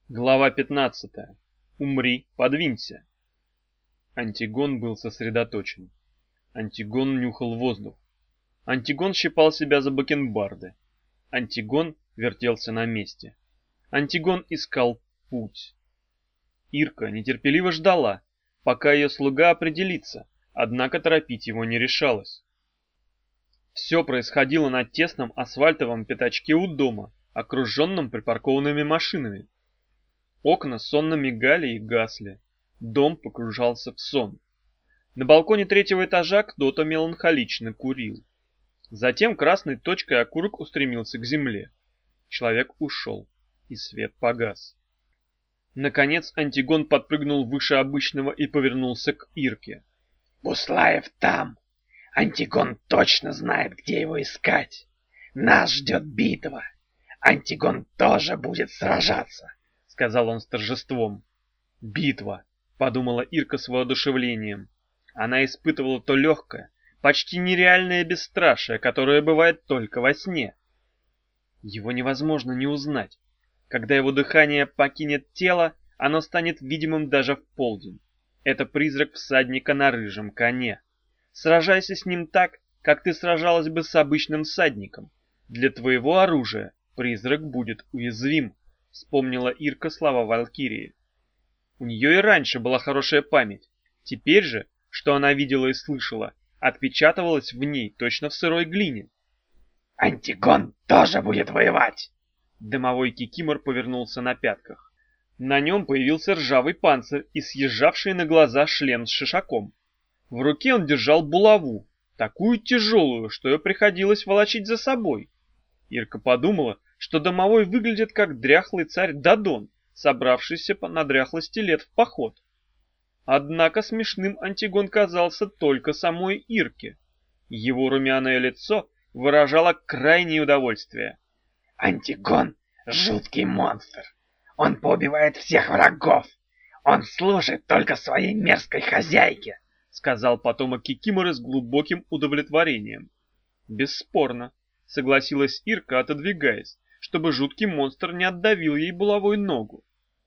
Глава 15. Умри, подвинься. Антигон был сосредоточен. Антигон нюхал воздух. Антигон щипал себя за бакенбарды. Антигон вертелся на месте. Антигон искал путь. Ирка нетерпеливо ждала, пока ее слуга определится, однако торопить его не решалась. Все происходило на тесном асфальтовом пятачке у дома, окруженном припаркованными машинами. Окна сонно мигали и гасли. Дом погружался в сон. На балконе третьего этажа кто-то меланхолично курил. Затем красной точкой окурок устремился к земле. Человек ушел, и свет погас. Наконец Антигон подпрыгнул выше обычного и повернулся к Ирке. «Буслаев там! Антигон точно знает, где его искать! Нас ждет битва! Антигон тоже будет сражаться!» — сказал он с торжеством. «Битва!» — подумала Ирка с воодушевлением. Она испытывала то легкое, почти нереальное бесстрашие, которое бывает только во сне. Его невозможно не узнать. Когда его дыхание покинет тело, оно станет видимым даже в полдень. Это призрак всадника на рыжем коне. Сражайся с ним так, как ты сражалась бы с обычным всадником. Для твоего оружия призрак будет уязвим, вспомнила Ирка слова Валькирии. У нее и раньше была хорошая память. Теперь же, что она видела и слышала, отпечатывалось в ней точно в сырой глине. «Антигон тоже будет воевать!» Дымовой кикимор повернулся на пятках. На нем появился ржавый панцирь и съезжавший на глаза шлем с шишаком. В руке он держал булаву, такую тяжелую, что ее приходилось волочить за собой. Ирка подумала, что домовой выглядит как дряхлый царь Дадон, собравшийся на дряхлости лет в поход. Однако смешным Антигон казался только самой Ирке. Его румяное лицо выражало крайнее удовольствие. «Антигон — жуткий монстр. Он поубивает всех врагов. Он служит только своей мерзкой хозяйке», — сказал потомок Кикиморы с глубоким удовлетворением. «Бесспорно», — согласилась Ирка, отодвигаясь, чтобы жуткий монстр не отдавил ей булавой ногу.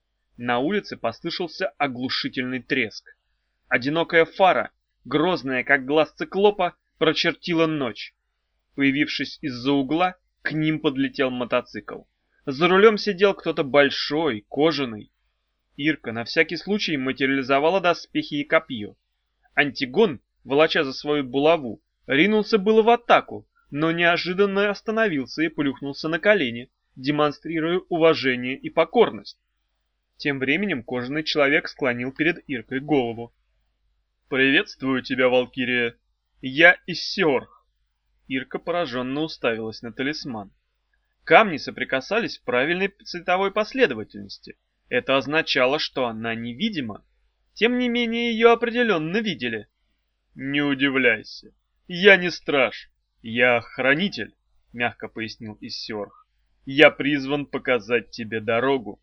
На улице послышался оглушительный треск. Одинокая фара, грозная как глаз циклопа, прочертила ночь. Появившись из-за угла, к ним подлетел мотоцикл. За рулем сидел кто-то большой, кожаный. Ирка на всякий случай материализовала доспехи и копье. Антигон, волоча за свою булаву, ринулся было в атаку, но неожиданно остановился и плюхнулся на колени, демонстрируя уважение и покорность. Тем временем кожаный человек склонил перед Иркой голову. «Приветствую тебя, Валькирия. Я Иссиорх». Ирка пораженно уставилась на талисман. Камни соприкасались в правильной цветовой последовательности. Это означало, что она невидима. Тем не менее, ее определенно видели. «Не удивляйся. Я не страж. Я хранитель», — мягко пояснил Иссиорх. «Я призван показать тебе дорогу.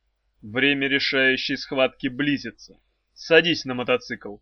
Время решающей схватки близится. Садись на мотоцикл».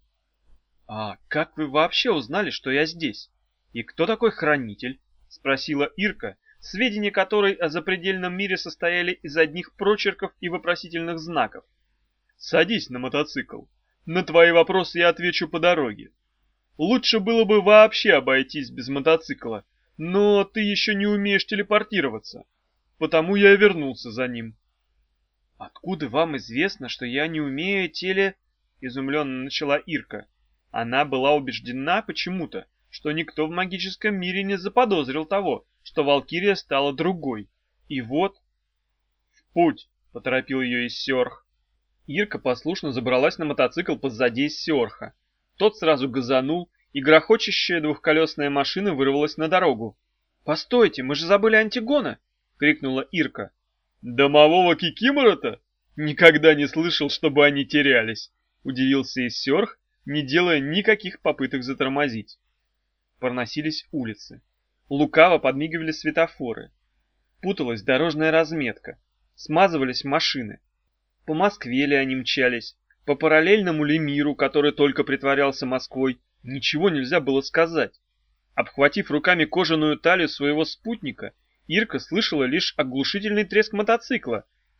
«А как вы вообще узнали, что я здесь? И кто такой хранитель?» — спросила Ирка, сведения которой о запредельном мире состояли из одних прочерков и вопросительных знаков. «Садись на мотоцикл. На твои вопросы я отвечу по дороге. Лучше было бы вообще обойтись без мотоцикла, но ты еще не умеешь телепортироваться, потому я и вернулся за ним». «Откуда вам известно, что я не умею изумленно начала Ирка. Она была убеждена почему-то, что никто в магическом мире не заподозрил того, что Валькирия стала другой. И вот... «В путь!» — поторопил ее Иссиорх. Ирка послушно забралась на мотоцикл позади Иссиорха. Тот сразу газанул, и грохочущая двухколесная машина вырвалась на дорогу. «Постойте, мы же забыли Антигона!» — крикнула Ирка. «Домового кикимора-то? Никогда не слышал, чтобы они терялись!» — удивился Иссиорх, не делая никаких попыток затормозить. Проносились улицы. Лукаво подмигивали светофоры. Путалась дорожная разметка. Смазывались машины. По Москве ли они мчались, по параллельному ли миру, который только притворялся Москвой, ничего нельзя было сказать. Обхватив руками кожаную талию своего спутника, Ирка слышала лишь оглушительный треск мотоцикла,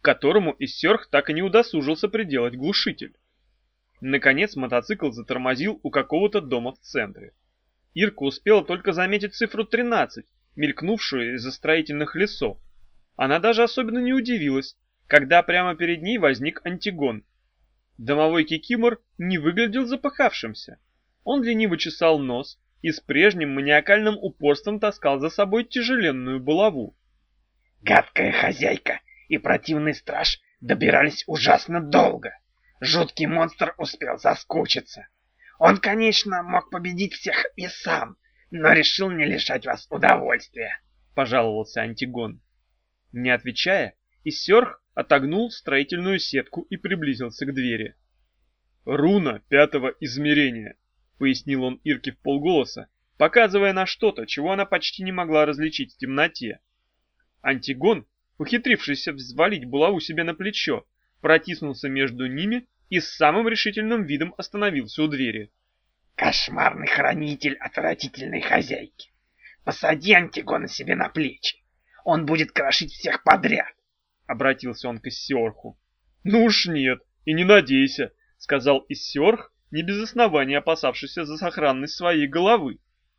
которому Иссёрх так и не удосужился приделать глушитель. Наконец мотоцикл затормозил у какого-то дома в центре. Ирка успела только заметить цифру 13, мелькнувшую из-за строительных лесов. Она даже особенно не удивилась, когда прямо перед ней возник Антигон. Домовой кикимор не выглядел запыхавшимся. Он лениво чесал нос и с прежним маниакальным упорством таскал за собой тяжеленную булаву. Гадкая хозяйка и противный страж добирались ужасно долго. Жуткий монстр успел соскучиться. Он, конечно, мог победить всех и сам, но решил не лишать вас удовольствия, — пожаловался Антигон. Не отвечая, Иссёрх отогнул строительную сетку и приблизился к двери. «Руна 5-го измерения», — пояснил он Ирке вполголоса, показывая на что-то, чего она почти не могла различить в темноте. Антигон, ухитрившийся взвалить булаву себе на плечо, протиснулся между ними и с самым решительным видом остановился у двери. «Кошмарный хранитель отвратительной хозяйки! Посади Антигона себе на плечи! Он будет крошить всех подряд!» — обратился он к Иссёрху. «Ну уж нет, и не надейся», — сказал Иссёрх, не без основания опасавшийся за сохранность своей головы.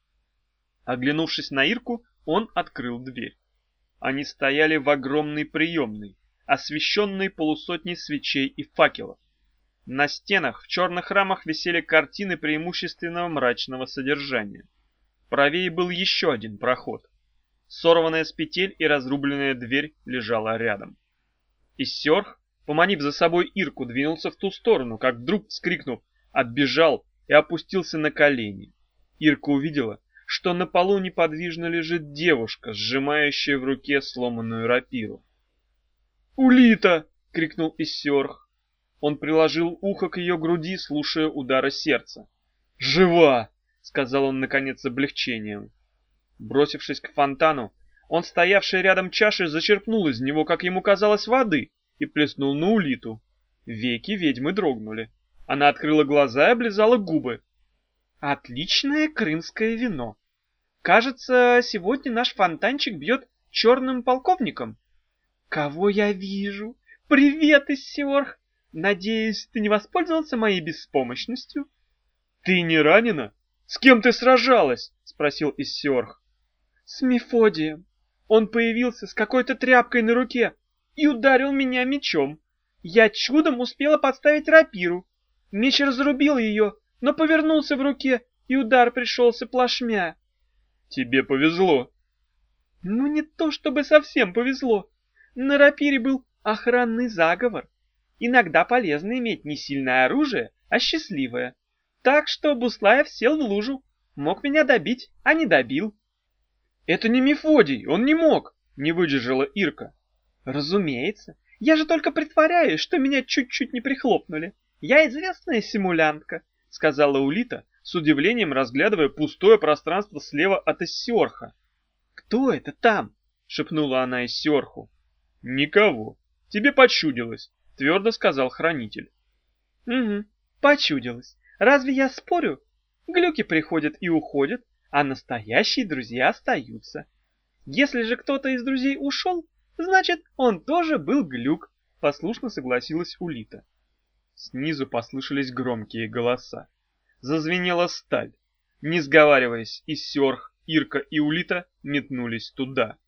Оглянувшись на Ирку, он открыл дверь. Они стояли в огромной приемной, освещенной полусотней свечей и факелов. На стенах в черных рамах висели картины преимущественно мрачного содержания. Правее был еще один проход. Сорванная с петель и разрубленная дверь лежала рядом. Иссёрх, поманив за собой Ирку, двинулся в ту сторону, как вдруг, вскрикнув, отбежал и опустился на колени. Ирка увидела, что на полу неподвижно лежит девушка, сжимающая в руке сломанную рапиру. «Улита!» — крикнул Иссёрх. Он приложил ухо к ее груди, слушая удары сердца. «Жива!» — сказал он, наконец, с облегчением. Бросившись к фонтану, он, стоявший рядом чашей, зачерпнул из него, как ему казалось, воды и плеснул на Улиту. Веки ведьмы дрогнули. Она открыла глаза и облизала губы. «Отличное крымское вино. Кажется, сегодня наш фонтанчик бьет черным полковником. Кого я вижу? Привет, Иссёрх! Надеюсь, ты не воспользовался моей беспомощностью?» «Ты не ранена? С кем ты сражалась?» — спросил Иссёрх. «С Мефодием. Он появился с какой-то тряпкой на руке и ударил меня мечом. Я чудом успела подставить рапиру. Меч разрубил ее, но повернулся в руке, и удар пришелся плашмя». «Тебе повезло». «Ну, не то чтобы совсем повезло. На рапире был охранный заговор. Иногда полезно иметь не сильное оружие, а счастливое. Так что Буслаев сел в лужу. Мог меня добить, а не добил». «Это не Мефодий, он не мог», — не выдержала Ирка. «Разумеется. Я же только притворяюсь, что меня чуть-чуть не прихлопнули. Я известная симулянтка», — сказала Улита, с удивлением разглядывая пустое пространство слева от Иссёрха. «Кто это там?» — шепнула она Иссёрху. «Никого. Тебе почудилось», — твердо сказал хранитель. «Угу, почудилось. Разве я спорю? Глюки приходят и уходят, а настоящие друзья остаются. Если же кто-то из друзей ушел, значит, он тоже был глюк», — послушно согласилась Улита. Снизу послышались громкие голоса. Зазвенела сталь. Не сговариваясь, Иссёрх, Ирка и Улита метнулись туда.